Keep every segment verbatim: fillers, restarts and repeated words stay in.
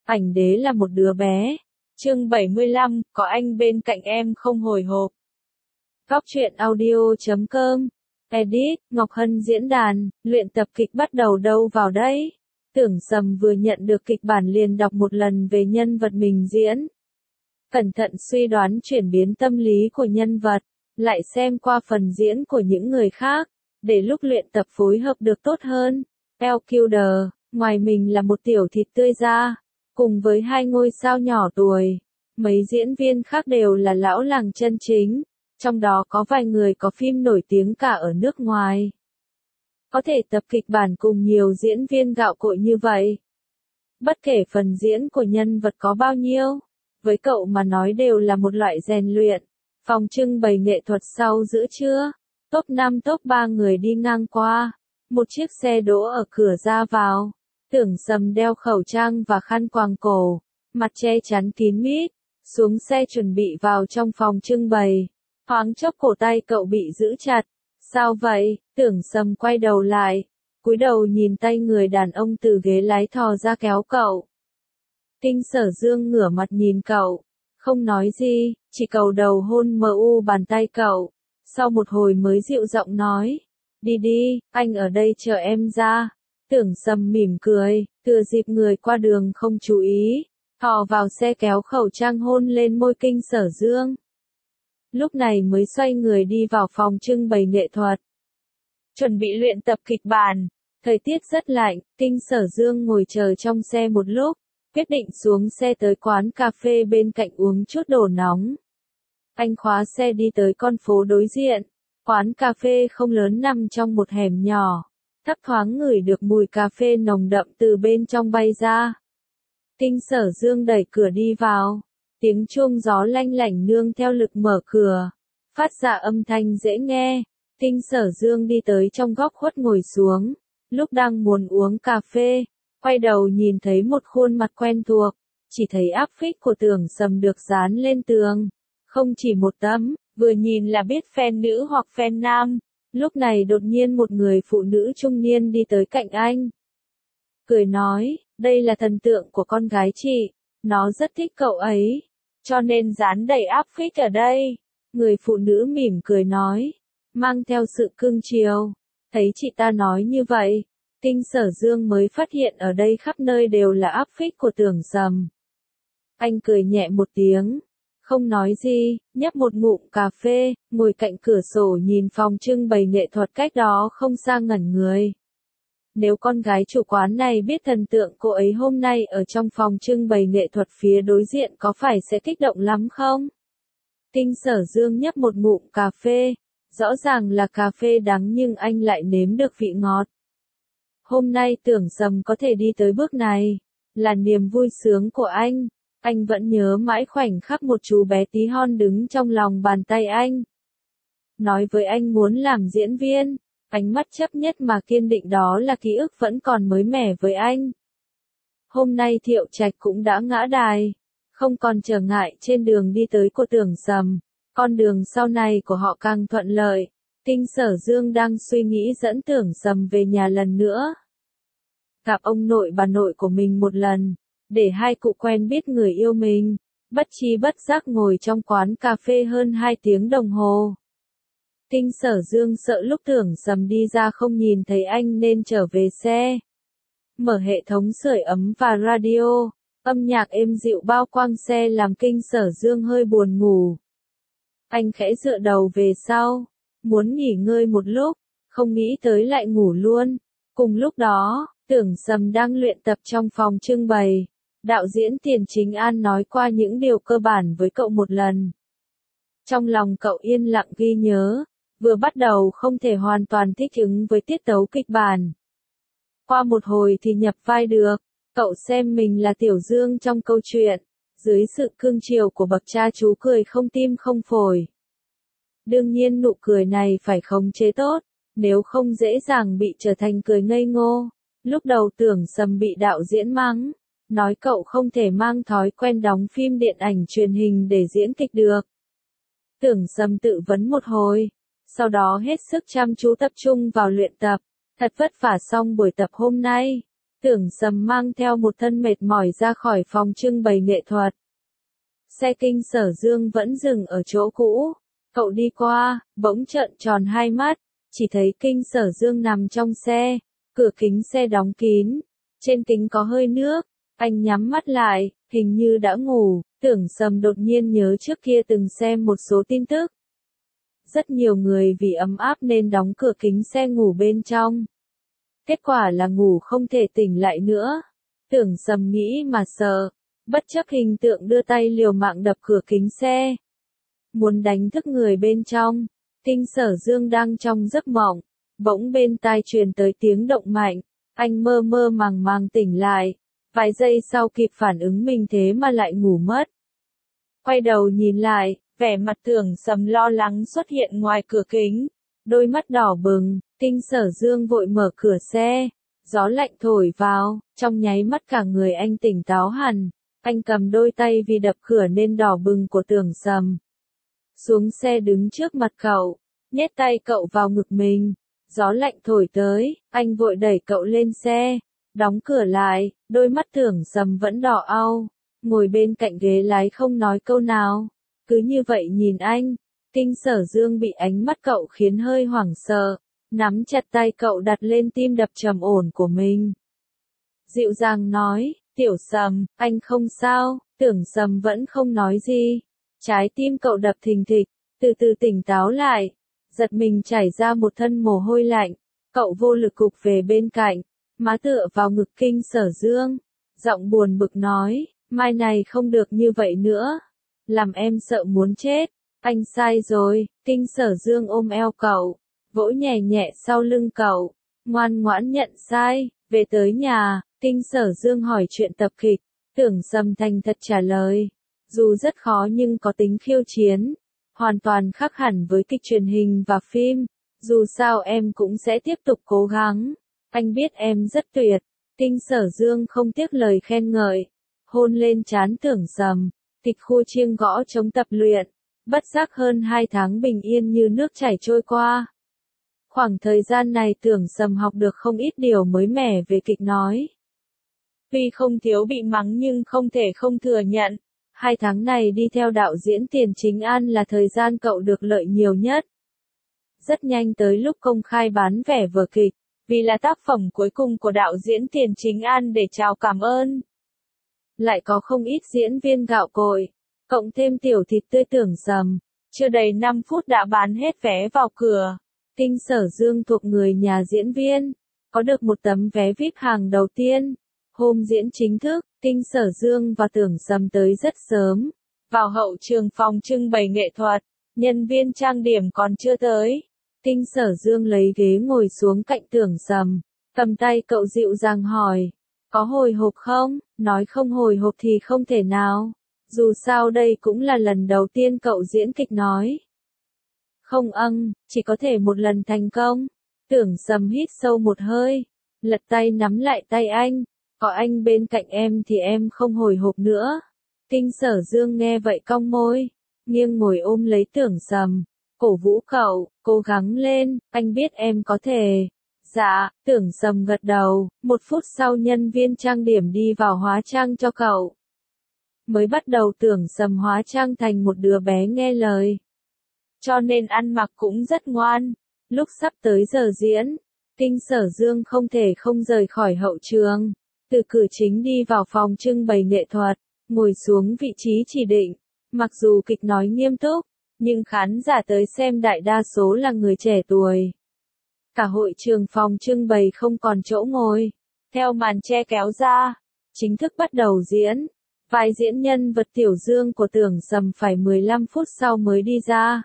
Ảnh đế là một đứa bé. Chương bảy mươi lăm, có anh bên cạnh em không hồi hộp. Góc truyện audio chấm com. Edit, Ngọc Hân diễn đàn, luyện tập kịch bắt đầu đâu vào đây? Tưởng Sầm vừa nhận được kịch bản liền đọc một lần về nhân vật mình diễn. Cẩn thận suy đoán chuyển biến tâm lý của nhân vật, lại xem qua phần diễn của những người khác, để lúc luyện tập phối hợp được tốt hơn. El Kilder, ngoài mình là một tiểu thịt tươi da, cùng với hai ngôi sao nhỏ tuổi, mấy diễn viên khác đều là lão làng chân chính, trong đó có vài người có phim nổi tiếng cả ở nước ngoài. Có thể tập kịch bản cùng nhiều diễn viên gạo cội như vậy. Bất kể phần diễn của nhân vật có bao nhiêu, với cậu mà nói đều là một loại rèn luyện. Phòng trưng bày nghệ thuật sau giữa trưa, top năm top ba người đi ngang qua, một chiếc xe đỗ ở cửa ra vào. Tưởng Sầm đeo khẩu trang và khăn quàng cổ, mặt che chắn kín mít, xuống xe chuẩn bị vào trong phòng trưng bày. Thoáng chốc cổ tay cậu bị giữ chặt. Sao vậy? Tưởng Sầm quay đầu lại, cúi đầu nhìn tay người đàn ông từ ghế lái thò ra kéo cậu. Kinh Sở Dương ngửa mặt nhìn cậu, không nói gì, chỉ cầu đầu hôn mờ u bàn tay cậu. Sau một hồi mới dịu giọng nói, đi đi, anh ở đây chờ em ra. Tưởng Sầm mỉm cười, thừa dịp người qua đường không chú ý, thò vào xe kéo khẩu trang hôn lên môi Kinh Sở Dương. Lúc này mới xoay người đi vào phòng trưng bày nghệ thuật. Chuẩn bị luyện tập kịch bản. Thời tiết rất lạnh, Kinh Sở Dương ngồi chờ trong xe một lúc, quyết định xuống xe tới quán cà phê bên cạnh uống chút đồ nóng. Anh khóa xe đi tới con phố đối diện. Quán cà phê không lớn nằm trong một hẻm nhỏ. Thấp thoáng ngửi được mùi cà phê nồng đậm từ bên trong bay ra. Kinh Sở Dương đẩy cửa đi vào. Tiếng chuông gió lanh lảnh nương theo lực mở cửa, phát ra âm thanh dễ nghe. Kinh Sở Dương đi tới trong góc khuất ngồi xuống, lúc đang muốn uống cà phê, quay đầu nhìn thấy một khuôn mặt quen thuộc, chỉ thấy áp phích của Tưởng Sầm được dán lên tường. Không chỉ một tấm, vừa nhìn là biết fan nữ hoặc fan nam. Lúc này đột nhiên một người phụ nữ trung niên đi tới cạnh anh. Cười nói, đây là thần tượng của con gái chị, nó rất thích cậu ấy, cho nên dán đầy áp phích ở đây. Người phụ nữ mỉm cười nói, mang theo sự cưng chiều. Thấy chị ta nói như vậy, Kinh Sở Dương mới phát hiện ở đây khắp nơi đều là áp phích của Tưởng Sầm. Anh cười nhẹ một tiếng, không nói gì, nhấp một ngụm cà phê, ngồi cạnh cửa sổ nhìn phòng trưng bày nghệ thuật cách đó không xa ngẩn người. Nếu con gái chủ quán này biết thần tượng cô ấy hôm nay ở trong phòng trưng bày nghệ thuật phía đối diện có phải sẽ kích động lắm không? Kinh Sở Dương nhấp một ngụm cà phê, rõ ràng là cà phê đắng nhưng anh lại nếm được vị ngọt. Hôm nay Tưởng Sầm có thể đi tới bước này, là niềm vui sướng của anh. Anh vẫn nhớ mãi khoảnh khắc một chú bé tí hon đứng trong lòng bàn tay anh. Nói với anh muốn làm diễn viên, ánh mắt chấp nhất mà kiên định đó là ký ức vẫn còn mới mẻ với anh. Hôm nay Thiệu Trạch cũng đã ngã đài, không còn trở ngại trên đường đi tới của Tưởng Sầm, con đường sau này của họ càng thuận lợi. Kinh Sở Dương đang suy nghĩ dẫn Tưởng Sầm về nhà lần nữa, gặp ông nội bà nội của mình một lần, để hai cụ quen biết người yêu mình. Bất chi bất giác ngồi trong quán cà phê hơn hai tiếng đồng hồ. Kinh Sở Dương sợ lúc Tưởng Sầm đi ra không nhìn thấy anh nên trở về xe. Mở hệ thống sưởi ấm và radio, âm nhạc êm dịu bao quanh xe làm Kinh Sở Dương hơi buồn ngủ. Anh khẽ dựa đầu về sau, muốn nghỉ ngơi một lúc, không nghĩ tới lại ngủ luôn. Cùng lúc đó, Tưởng Sầm đang luyện tập trong phòng trưng bày. Đạo diễn Tiền Chính An nói qua những điều cơ bản với cậu một lần. Trong lòng cậu yên lặng ghi nhớ, vừa bắt đầu không thể hoàn toàn thích ứng với tiết tấu kịch bản. Qua một hồi thì nhập vai được, cậu xem mình là Tiểu Dương trong câu chuyện, dưới sự cưng chiều của bậc cha chú cười không tim không phổi. Đương nhiên nụ cười này phải khống chế tốt, nếu không dễ dàng bị trở thành cười ngây ngô. Lúc đầu Tưởng Sầm bị đạo diễn mắng, nói cậu không thể mang thói quen đóng phim điện ảnh truyền hình để diễn kịch được. Tưởng Sầm tự vấn một hồi, sau đó hết sức chăm chú tập trung vào luyện tập. Thật vất vả xong buổi tập hôm nay, Tưởng Sầm mang theo một thân mệt mỏi ra khỏi phòng trưng bày nghệ thuật. Xe Kinh Sở Dương vẫn dừng ở chỗ cũ. Cậu đi qua, bỗng trợn tròn hai mắt, chỉ thấy Kinh Sở Dương nằm trong xe, cửa kính xe đóng kín, trên kính có hơi nước, anh nhắm mắt lại, hình như đã ngủ. Tưởng Sầm đột nhiên nhớ trước kia từng xem một số tin tức. Rất nhiều người vì ấm áp nên đóng cửa kính xe ngủ bên trong. Kết quả là ngủ không thể tỉnh lại nữa. Tưởng Sầm nghĩ mà sợ, bất chấp hình tượng đưa tay liều mạng đập cửa kính xe. Muốn đánh thức người bên trong. Kinh Sở Dương đang trong giấc mộng, bỗng bên tai truyền tới tiếng động mạnh, anh mơ mơ màng màng tỉnh lại, vài giây sau kịp phản ứng mình thế mà lại ngủ mất. Quay đầu nhìn lại, vẻ mặt Tưởng Sầm lo lắng xuất hiện ngoài cửa kính, đôi mắt đỏ bừng. Kinh Sở Dương vội mở cửa xe, gió lạnh thổi vào, trong nháy mắt cả người anh tỉnh táo hẳn, anh cầm đôi tay vì đập cửa nên đỏ bừng của Tưởng Sầm. Xuống xe đứng trước mặt cậu, nhét tay cậu vào ngực mình, gió lạnh thổi tới, anh vội đẩy cậu lên xe, đóng cửa lại, đôi mắt Tưởng Sầm vẫn đỏ au, ngồi bên cạnh ghế lái không nói câu nào, cứ như vậy nhìn anh. Kinh Sở Dương bị ánh mắt cậu khiến hơi hoảng sợ, nắm chặt tay cậu đặt lên tim đập trầm ổn của mình. Dịu dàng nói, Tiểu Sầm, anh không sao. Tưởng Sầm vẫn không nói gì. Trái tim cậu đập thình thịch, từ từ tỉnh táo lại, giật mình chảy ra một thân mồ hôi lạnh, cậu vô lực gục về bên cạnh, má tựa vào ngực Kinh Sở Dương, giọng buồn bực nói, mai này không được như vậy nữa, làm em sợ muốn chết. Anh sai rồi. Kinh Sở Dương ôm eo cậu, vỗ nhẹ nhẹ sau lưng cậu, ngoan ngoãn nhận sai. Về tới nhà, Kinh Sở Dương hỏi chuyện tập kịch, Tưởng Sầm thành thật trả lời, dù rất khó nhưng có tính khiêu chiến, hoàn toàn khác hẳn với kịch truyền hình và phim, dù sao em cũng sẽ tiếp tục cố gắng, anh biết em rất tuyệt. Kinh Sở Dương không tiếc lời khen ngợi, hôn lên trán Tưởng Sầm, kịch khu chiêng gõ chống tập luyện, bất giác hơn hai tháng bình yên như nước chảy trôi qua. Khoảng thời gian này Tưởng Sầm học được không ít điều mới mẻ về kịch nói. Tuy không thiếu bị mắng nhưng không thể không thừa nhận, hai tháng này đi theo đạo diễn Tiền Chính An là thời gian cậu được lợi nhiều nhất. Rất nhanh tới lúc công khai bán vé vở kịch, vì là tác phẩm cuối cùng của đạo diễn Tiền Chính An để chào cảm ơn. Lại có không ít diễn viên gạo cội, cộng thêm tiểu thịt tươi Tưởng Sầm, chưa đầy năm phút đã bán hết vé vào cửa. Kinh Sở Dương thuộc người nhà diễn viên, có được một tấm vé vi ai pi hàng đầu tiên. Hôm diễn chính thức, Kinh Sở Dương và Tưởng Sầm tới rất sớm. Vào hậu trường phòng trưng bày nghệ thuật, nhân viên trang điểm còn chưa tới. Kinh Sở Dương lấy ghế ngồi xuống cạnh Tưởng Sầm, cầm tay cậu dịu dàng hỏi, có hồi hộp không? Nói không hồi hộp thì không thể nào. Dù sao đây cũng là lần đầu tiên cậu diễn kịch nói. Không âng, chỉ có thể một lần thành công. Tưởng Sầm hít sâu một hơi, lật tay nắm lại tay anh, có anh bên cạnh em thì em không hồi hộp nữa. Kinh Sở Dương nghe vậy cong môi, nghiêng ngồi ôm lấy Tưởng Sầm, cổ vũ cậu, cố gắng lên, anh biết em có thể. Dạ, Tưởng Sầm gật đầu, một phút sau nhân viên trang điểm đi vào hóa trang cho cậu. Mới bắt đầu Tưởng Sầm hóa trang thành một đứa bé nghe lời, cho nên ăn mặc cũng rất ngoan. Lúc sắp tới giờ diễn, Kinh Sở Dương không thể không rời khỏi hậu trường, từ cửa chính đi vào phòng trưng bày nghệ thuật, ngồi xuống vị trí chỉ định. Mặc dù kịch nói nghiêm túc, nhưng khán giả tới xem đại đa số là người trẻ tuổi. Cả hội trường phòng trưng bày không còn chỗ ngồi. Theo màn che kéo ra, chính thức bắt đầu diễn. Vai diễn nhân vật Tiểu Dương của Tưởng Sầm phải mười lăm phút sau mới đi ra.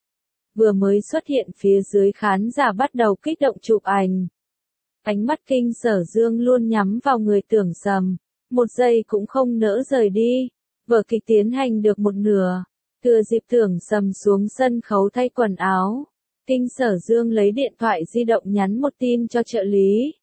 Vừa mới xuất hiện phía dưới khán giả bắt đầu kích động chụp ảnh. Ánh mắt Kinh Sở Dương luôn nhắm vào người Tưởng Sầm, một giây cũng không nỡ rời đi. Vở kịch tiến hành được một nửa, thừa dịp Tưởng Sầm xuống sân khấu thay quần áo, Kinh Sở Dương lấy điện thoại di động nhắn một tin cho trợ lý.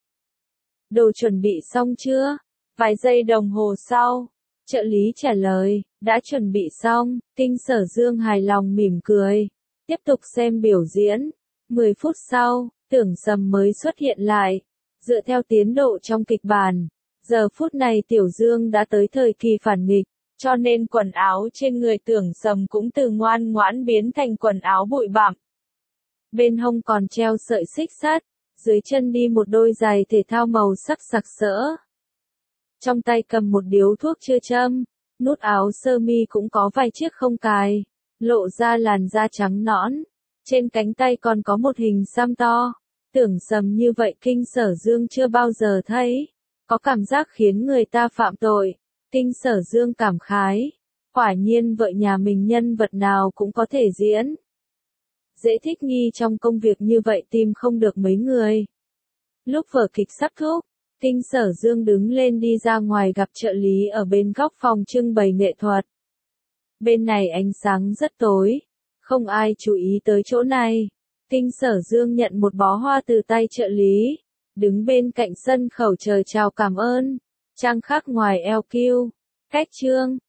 Đồ chuẩn bị xong chưa? Vài giây đồng hồ sau, trợ lý trả lời, đã chuẩn bị xong. Kinh Sở Dương hài lòng mỉm cười, tiếp tục xem biểu diễn. mười phút sau, Tưởng Sầm mới xuất hiện lại, Dựa theo tiến độ trong kịch bản, giờ phút này Tiểu Dương đã tới thời kỳ phản nghịch, cho nên quần áo trên người Tưởng Sầm cũng từ ngoan ngoãn biến thành quần áo bụi bặm. Bên hông còn treo sợi xích sắt, dưới chân đi một đôi giày thể thao màu sắc sặc sỡ. Trong tay cầm một điếu thuốc chưa châm, nút áo sơ mi cũng có vài chiếc không cài, lộ ra làn da trắng nõn, trên cánh tay còn có một hình xăm to. Tưởng Sầm như vậy Kinh Sở Dương chưa bao giờ thấy, có cảm giác khiến người ta phạm tội. Kinh Sở Dương cảm khái, quả nhiên vợ nhà mình nhân vật nào cũng có thể diễn. Dễ thích nghi trong công việc như vậy tìm không được mấy người. Lúc vở kịch sắp thúc, Kinh Sở Dương đứng lên đi ra ngoài gặp trợ lý ở bên góc phòng trưng bày nghệ thuật. Bên này ánh sáng rất tối, không ai chú ý tới chỗ này. Kinh Sở Dương nhận một bó hoa từ tay trợ lý, đứng bên cạnh sân khấu chờ chào cảm ơn. Trang khắc ngoài eo kiu, cách trương,